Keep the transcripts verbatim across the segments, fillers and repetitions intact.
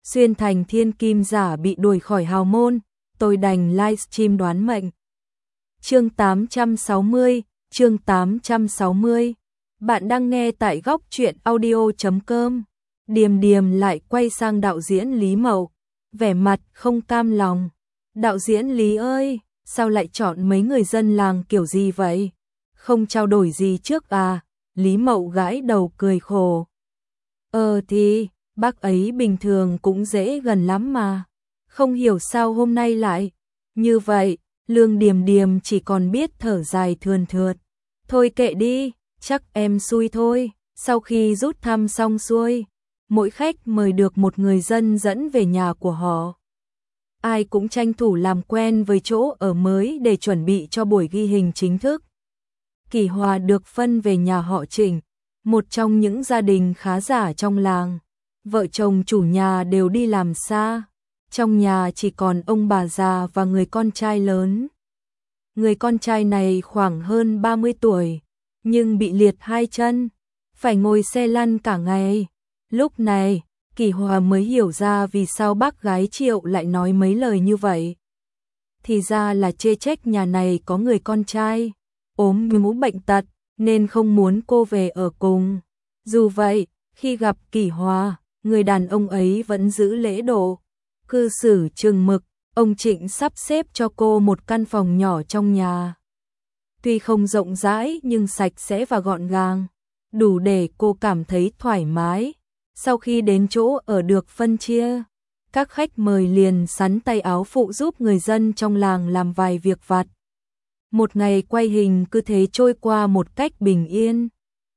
xuyên thành thiên kim giả bị đuổi khỏi hào môn, tôi đành livestream đoán mệnh. Chương tám trăm sáu mươi, chương tám trăm sáu mươi. Bạn đang nghe tại góc truyện audio chấm com. Điềm Điềm lại quay sang đạo diễn Lý Mậu, vẻ mặt không cam lòng. Đạo diễn Lý ơi, sao lại chọn mấy người dân làng kiểu gì vậy? Không trao đổi gì trước à? Lý Mậu gãi đầu cười khổ. Ờ thì, bác ấy bình thường cũng dễ gần lắm mà. Không hiểu sao hôm nay lại như vậy. Lương Điềm Điềm chỉ còn biết thở dài thườn thượt. Thôi kệ đi, chắc em xui thôi. Sau khi rút thăm xong xuôi, mỗi khách mời được một người dân dẫn về nhà của họ. Ai cũng tranh thủ làm quen với chỗ ở mới để chuẩn bị cho buổi ghi hình chính thức. Kỷ Hòa được phân về nhà họ Trịnh, một trong những gia đình khá giả trong làng. Vợ chồng chủ nhà đều đi làm xa. Trong nhà chỉ còn ông bà già và người con trai lớn. Người con trai này khoảng hơn ba mươi tuổi, nhưng bị liệt hai chân, phải ngồi xe lăn cả ngày. Lúc này, Kỷ Hòa mới hiểu ra vì sao bác gái Triệu lại nói mấy lời như vậy. Thì ra là chê trách nhà này có người con trai ốm mũ bệnh tật nên không muốn cô về ở cùng. Dù vậy, khi gặp Kỷ Hòa, người đàn ông ấy vẫn giữ lễ độ, cư xử chừng mực. Ông Trịnh sắp xếp cho cô một căn phòng nhỏ trong nhà. Tuy không rộng rãi nhưng sạch sẽ và gọn gàng, đủ để cô cảm thấy thoải mái. Sau khi đến chỗ ở được phân chia, các khách mời liền sắn tay áo phụ giúp người dân trong làng làm vài việc vặt. Một ngày quay hình cứ thế trôi qua một cách bình yên.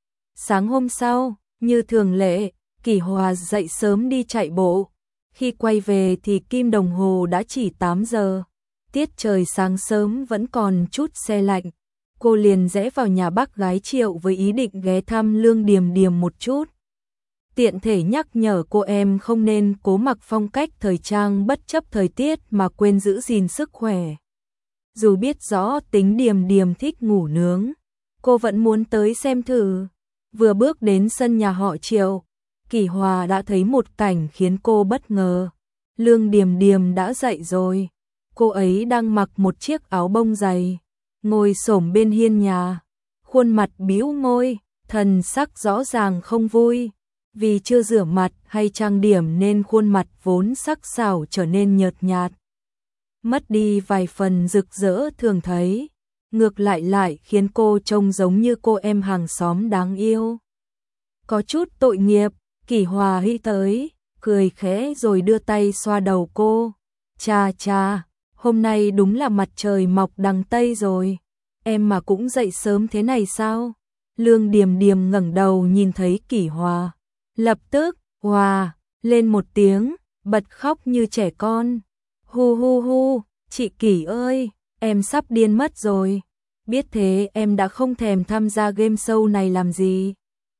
Sáng hôm sau, như thường lệ, Kỷ Hòa dậy sớm đi chạy bộ. Khi quay về thì kim đồng hồ đã chỉ tám giờ. Tiết trời sáng sớm vẫn còn chút se lạnh. Cô liền rẽ vào nhà bác gái Triệu với ý định ghé thăm Lương Điềm Điềm một chút. Tiện thể nhắc nhở cô em không nên cố mặc phong cách thời trang bất chấp thời tiết mà quên giữ gìn sức khỏe. Dù biết rõ tính Điềm Điềm thích ngủ nướng, cô vẫn muốn tới xem thử. Vừa bước đến sân nhà họ Triệu, Kỷ Hòa đã thấy một cảnh khiến cô bất ngờ. Lương Điềm Điềm đã dậy rồi. Cô ấy đang mặc một chiếc áo bông dày, ngồi xổm bên hiên nhà, khuôn mặt bĩu môi, thần sắc rõ ràng không vui. Vì chưa rửa mặt hay trang điểm nên khuôn mặt vốn sắc sảo trở nên nhợt nhạt, mất đi vài phần rực rỡ thường thấy. Ngược lại lại khiến cô trông giống như cô em hàng xóm đáng yêu. Có chút tội nghiệp. Kỷ Hòa hí tới, cười khẽ rồi đưa tay xoa đầu cô. Chà chà, hôm nay đúng là mặt trời mọc đằng Tây rồi. Em mà cũng dậy sớm thế này sao? Lương Điềm Điềm ngẩng đầu nhìn thấy Kỷ Hòa, lập tức hòa lên một tiếng, bật khóc như trẻ con. Hu hu hu, chị Kỷ ơi, em sắp điên mất rồi. Biết thế em đã không thèm tham gia game show này làm gì.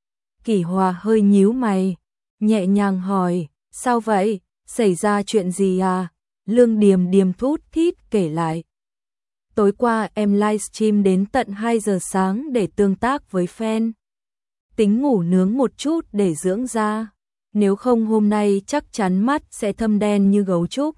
Kỷ Hòa hơi nhíu mày, nhẹ nhàng hỏi, sao vậy, xảy ra chuyện gì à? Lương Điềm Điềm thút thít kể lại. Tối qua em livestream đến tận hai giờ sáng để tương tác với fan. Tính ngủ nướng một chút để dưỡng da, nếu không hôm nay chắc chắn mắt sẽ thâm đen như gấu trúc.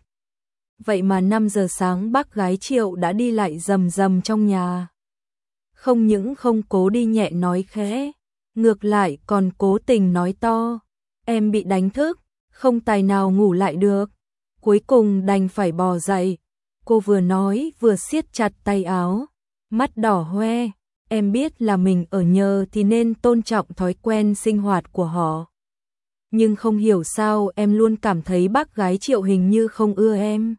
Vậy mà năm giờ sáng bác gái Triệu đã đi lại rầm rầm trong nhà. Không những không cố đi nhẹ nói khẽ, ngược lại còn cố tình nói to. Em bị đánh thức, không tài nào ngủ lại được. Cuối cùng đành phải bò dậy. Cô vừa nói vừa siết chặt tay áo, mắt đỏ hoe. Em biết là mình ở nhờ thì nên tôn trọng thói quen sinh hoạt của họ. Nhưng không hiểu sao em luôn cảm thấy bác gái Triệu hình như không ưa em.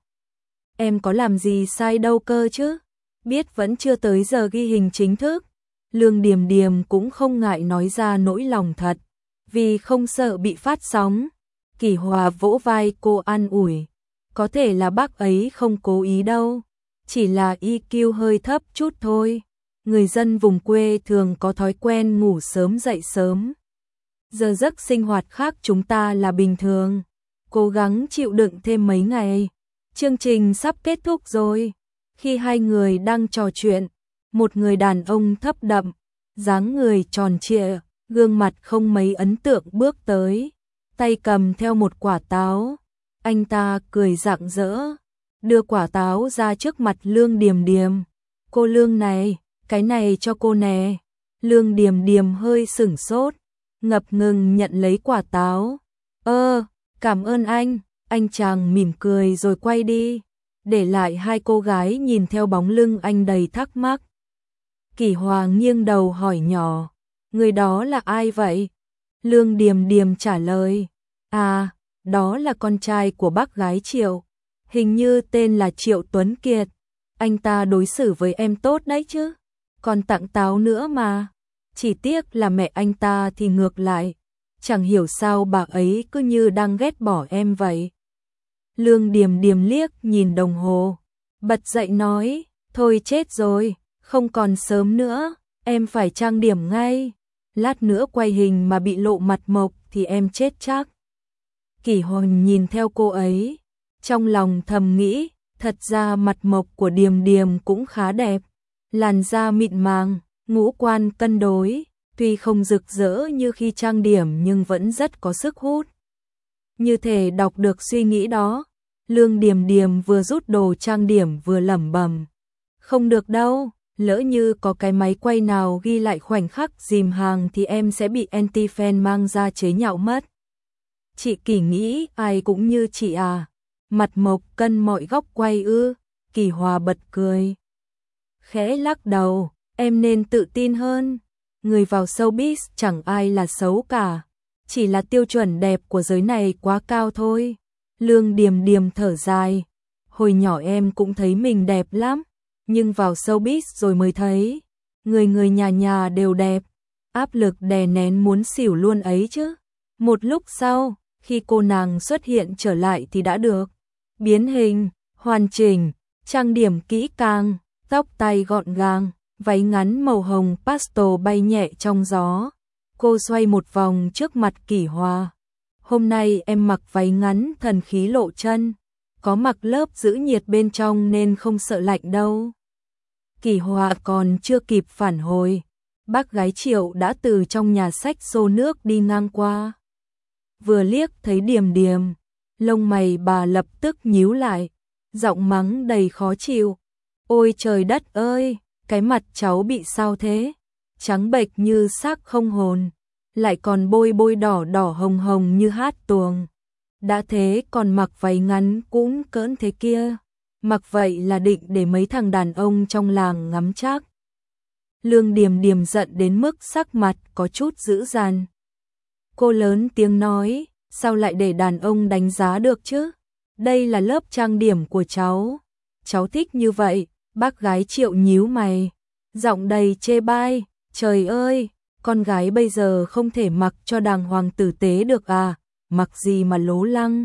Em có làm gì sai đâu cơ chứ? Biết vẫn chưa tới giờ ghi hình chính thức. Lương Điềm Điềm cũng không ngại nói ra nỗi lòng thật, vì không sợ bị phát sóng. Kỷ Hòa vỗ vai cô an ủi, có thể là bác ấy không cố ý đâu, chỉ là i kiu hơi thấp chút thôi. Người dân vùng quê thường có thói quen ngủ sớm dậy sớm. Giờ giấc sinh hoạt khác chúng ta là bình thường. Cố gắng chịu đựng thêm mấy ngày. Chương trình sắp kết thúc rồi. Khi hai người đang trò chuyện, một người đàn ông thấp đậm, dáng người tròn trịa, gương mặt không mấy ấn tượng bước tới, tay cầm theo một quả táo. Anh ta cười rạng rỡ, đưa quả táo ra trước mặt Lương Điềm Điềm. Cô Lương này, cái này cho cô nè. Lương Điềm Điềm hơi sửng sốt, ngập ngừng nhận lấy quả táo. Ơ, cảm ơn anh. Anh chàng mỉm cười rồi quay đi, để lại hai cô gái nhìn theo bóng lưng anh đầy thắc mắc. Kỷ Hòa nghiêng đầu hỏi nhỏ, người đó là ai vậy? Lương Điềm Điềm trả lời, à, đó là con trai của bác gái Triệu, hình như tên là Triệu Tuấn Kiệt. Anh ta đối xử với em tốt đấy chứ, còn tặng táo nữa mà. Chỉ tiếc là mẹ anh ta thì ngược lại, chẳng hiểu sao bà ấy cứ như đang ghét bỏ em vậy. Lương Điềm Điềm liếc nhìn đồng hồ, bật dậy nói, thôi chết rồi, không còn sớm nữa, em phải trang điểm ngay. Lát nữa quay hình mà bị lộ mặt mộc thì em chết chắc. Kỷ Hồn nhìn theo cô ấy, trong lòng thầm nghĩ, thật ra mặt mộc của Điềm Điềm cũng khá đẹp, làn da mịn màng, ngũ quan cân đối, tuy không rực rỡ như khi trang điểm nhưng vẫn rất có sức hút. Như thể đọc được suy nghĩ đó, Lương Điềm Điềm vừa rút đồ trang điểm vừa lẩm bẩm, không được đâu, lỡ như có cái máy quay nào ghi lại khoảnh khắc dìm hàng thì em sẽ bị anti-fan mang ra chế nhạo mất. Chị Kỷ nghĩ ai cũng như chị à, mặt mộc cân mọi góc quay ư? Kỷ Hòa bật cười, khẽ lắc đầu, em nên tự tin hơn, người vào showbiz chẳng ai là xấu cả, chỉ là tiêu chuẩn đẹp của giới này quá cao thôi. Lương Điềm Điềm thở dài, hồi nhỏ em cũng thấy mình đẹp lắm, nhưng vào showbiz rồi mới thấy, người người nhà nhà đều đẹp, áp lực đè nén muốn xỉu luôn ấy chứ. Một lúc sau, khi cô nàng xuất hiện trở lại thì đã được biến hình, hoàn chỉnh, trang điểm kỹ càng, tóc tai gọn gàng, váy ngắn màu hồng pastel bay nhẹ trong gió. Cô xoay một vòng trước mặt Kỷ Hòa. Hôm nay em mặc váy ngắn thần khí lộ chân, có mặc lớp giữ nhiệt bên trong nên không sợ lạnh đâu. Kỷ Hòa còn chưa kịp phản hồi, bác gái Triệu đã từ trong nhà xách xô nước đi ngang qua. Vừa liếc thấy Điềm Điềm, lông mày bà lập tức nhíu lại, giọng mắng đầy khó chịu. Ôi trời đất ơi, cái mặt cháu bị sao thế? Trắng bệch như xác không hồn, lại còn bôi bôi đỏ đỏ hồng hồng như hát tuồng. Đã thế còn mặc váy ngắn cũng cỡn thế kia, mặc vậy là định để mấy thằng đàn ông trong làng ngắm chắc. Lương Điềm Điềm giận đến mức sắc mặt có chút dữ dằn. Cô lớn tiếng nói, sao lại để đàn ông đánh giá được chứ? Đây là lớp trang điểm của cháu, cháu thích như vậy. Bác gái Triệu nhíu mày, giọng đầy chê bai, trời ơi, con gái bây giờ không thể mặc cho đàng hoàng tử tế được à, mặc gì mà lố lăng.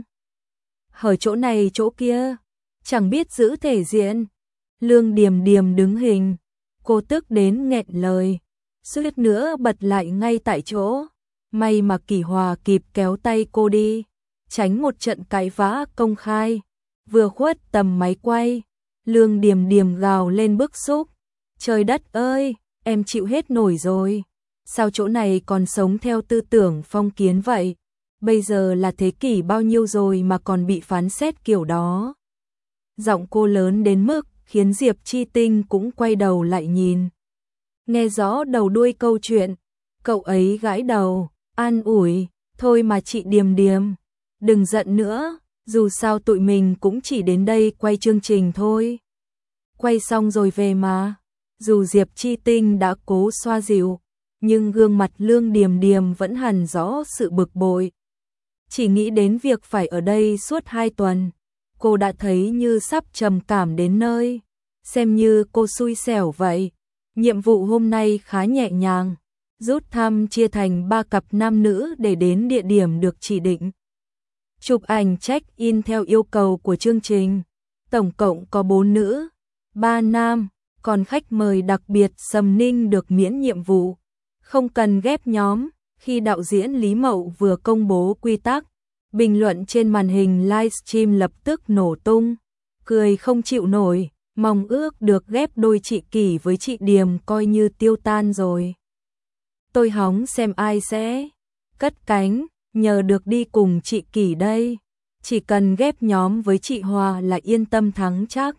Hở chỗ này chỗ kia, chẳng biết giữ thể diện. Lương Điềm Điềm đứng hình, cô tức đến nghẹn lời, suýt nữa bật lại ngay tại chỗ. May mà Kỷ Hòa kịp kéo tay cô đi, tránh một trận cãi vã công khai. Vừa khuất tầm máy quay, Lương Điềm Điềm gào lên bức xúc, trời đất ơi, em chịu hết nổi rồi. Sao chỗ này còn sống theo tư tưởng phong kiến vậy? Bây giờ là thế kỷ bao nhiêu rồi mà còn bị phán xét kiểu đó? Giọng cô lớn đến mức khiến Diệp Chi Tinh cũng quay đầu lại nhìn. Nghe rõ đầu đuôi câu chuyện, cậu ấy gãi đầu, an ủi, thôi mà chị Điềm Điềm, đừng giận nữa, dù sao tụi mình cũng chỉ đến đây quay chương trình thôi. Quay xong rồi về mà. Dù Diệp Chi Tinh đã cố xoa dịu, nhưng gương mặt Lương Điềm Điềm vẫn hằn rõ sự bực bội. Chỉ nghĩ đến việc phải ở đây suốt hai tuần, cô đã thấy như sắp trầm cảm đến nơi. Xem như cô xui xẻo vậy. Nhiệm vụ hôm nay khá nhẹ nhàng, rút thăm chia thành ba cặp nam nữ để đến địa điểm được chỉ định. Chụp ảnh check-in theo yêu cầu của chương trình. Tổng cộng có bốn nữ, ba nam, còn khách mời đặc biệt Sầm Ninh được miễn nhiệm vụ. Không cần ghép nhóm. Khi đạo diễn Lý Mậu vừa công bố quy tắc, bình luận trên màn hình livestream lập tức nổ tung. Cười không chịu nổi, mong ước được ghép đôi chị Kỷ với chị Điềm coi như tiêu tan rồi. Tôi hóng xem ai sẽ cất cánh, nhờ được đi cùng chị Kỷ đây. chỉ cần ghép nhóm với chị Hòa là yên tâm thắng chắc.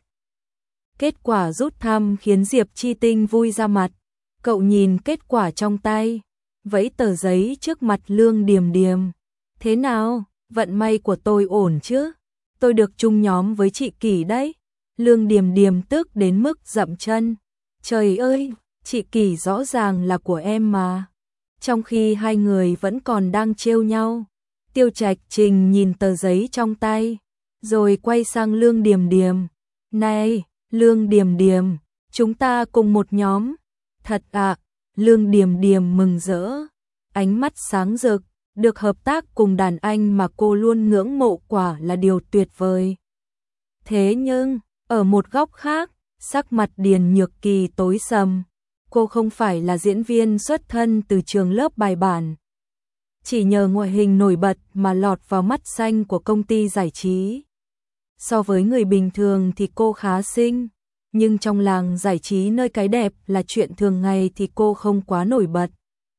Kết quả rút thăm khiến Diệp Chi Tinh vui ra mặt. Cậu nhìn kết quả trong tay, vẫy tờ giấy trước mặt Lương Điềm Điềm. Thế nào, vận may của tôi ổn chứ? Tôi được chung nhóm với chị Kỳ đấy. Lương Điềm Điềm tức đến mức dậm chân. Trời ơi, chị Kỳ rõ ràng là của em mà. Trong khi hai người vẫn còn đang trêu nhau, Tiêu Trạch Trình nhìn tờ giấy trong tay, rồi quay sang Lương Điềm Điềm. Này, Lương Điềm Điềm, chúng ta cùng một nhóm. Thật ạ, à, Lương Điềm Điềm mừng rỡ, ánh mắt sáng rực, được hợp tác cùng đàn anh mà cô luôn ngưỡng mộ quả là điều tuyệt vời. Thế nhưng, ở một góc khác, sắc mặt Điền Nhược Kỳ tối sầm. Cô không phải là diễn viên xuất thân từ trường lớp bài bản. Chỉ nhờ ngoại hình nổi bật mà lọt vào mắt xanh của công ty giải trí. So với người bình thường thì cô khá xinh, nhưng trong làng giải trí nơi cái đẹp là chuyện thường ngày thì cô không quá nổi bật.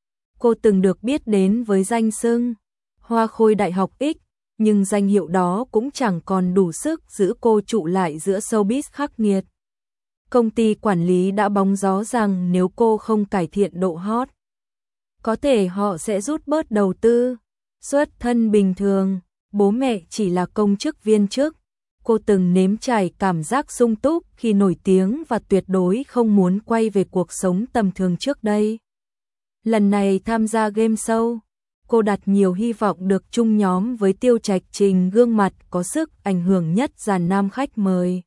Cô từng được biết đến với danh xưng Hoa Khôi Đại học X, nhưng danh hiệu đó cũng chẳng còn đủ sức giữ cô trụ lại giữa showbiz khắc nghiệt. Công ty quản lý đã bóng gió rằng nếu cô không cải thiện độ hot, có thể họ sẽ rút bớt đầu tư. Xuất thân bình thường, bố mẹ chỉ là công chức viên chức. Cô từng nếm trải cảm giác sung túc khi nổi tiếng và tuyệt đối không muốn quay về cuộc sống tầm thường trước đây. Lần này tham gia game show, cô đặt nhiều hy vọng được chung nhóm với Tiêu Trạch Trình, gương mặt có sức ảnh hưởng nhất dàn nam khách mời.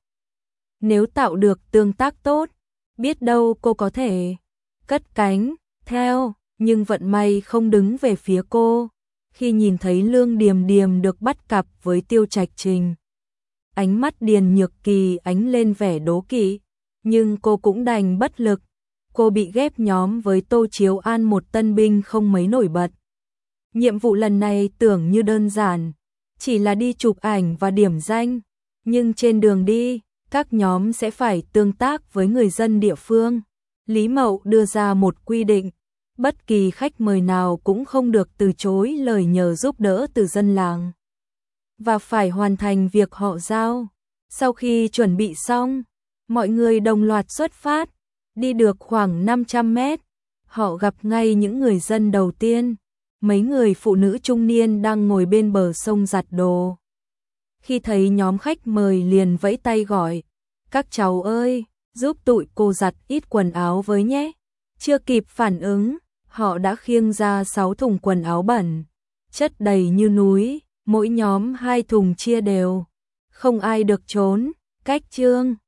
Nếu tạo được tương tác tốt, biết đâu cô có thể cất cánh theo, nhưng vận may không đứng về phía cô. Khi nhìn thấy Lương Điềm Điềm được bắt cặp với Tiêu Trạch Trình, ánh mắt Điền Nhược Kỳ ánh lên vẻ đố kỵ, nhưng cô cũng đành bất lực. Cô bị ghép nhóm với Tô Chiếu An, một tân binh không mấy nổi bật. Nhiệm vụ lần này tưởng như đơn giản, chỉ là đi chụp ảnh và điểm danh, nhưng trên đường đi, các nhóm sẽ phải tương tác với người dân địa phương. Lý Mậu đưa ra một quy định, bất kỳ khách mời nào cũng không được từ chối lời nhờ giúp đỡ từ dân làng, và phải hoàn thành việc họ giao. Sau khi chuẩn bị xong, mọi người đồng loạt xuất phát. Đi được khoảng năm trăm mét, họ gặp ngay những người dân đầu tiên, mấy người phụ nữ trung niên đang ngồi bên bờ sông giặt đồ. Khi thấy nhóm khách mời liền vẫy tay gọi, các cháu ơi, giúp tụi cô giặt ít quần áo với nhé. Chưa kịp phản ứng, họ đã khiêng ra sáu thùng quần áo bẩn, chất đầy như núi, mỗi nhóm hai thùng chia đều, không ai được trốn. Cách chương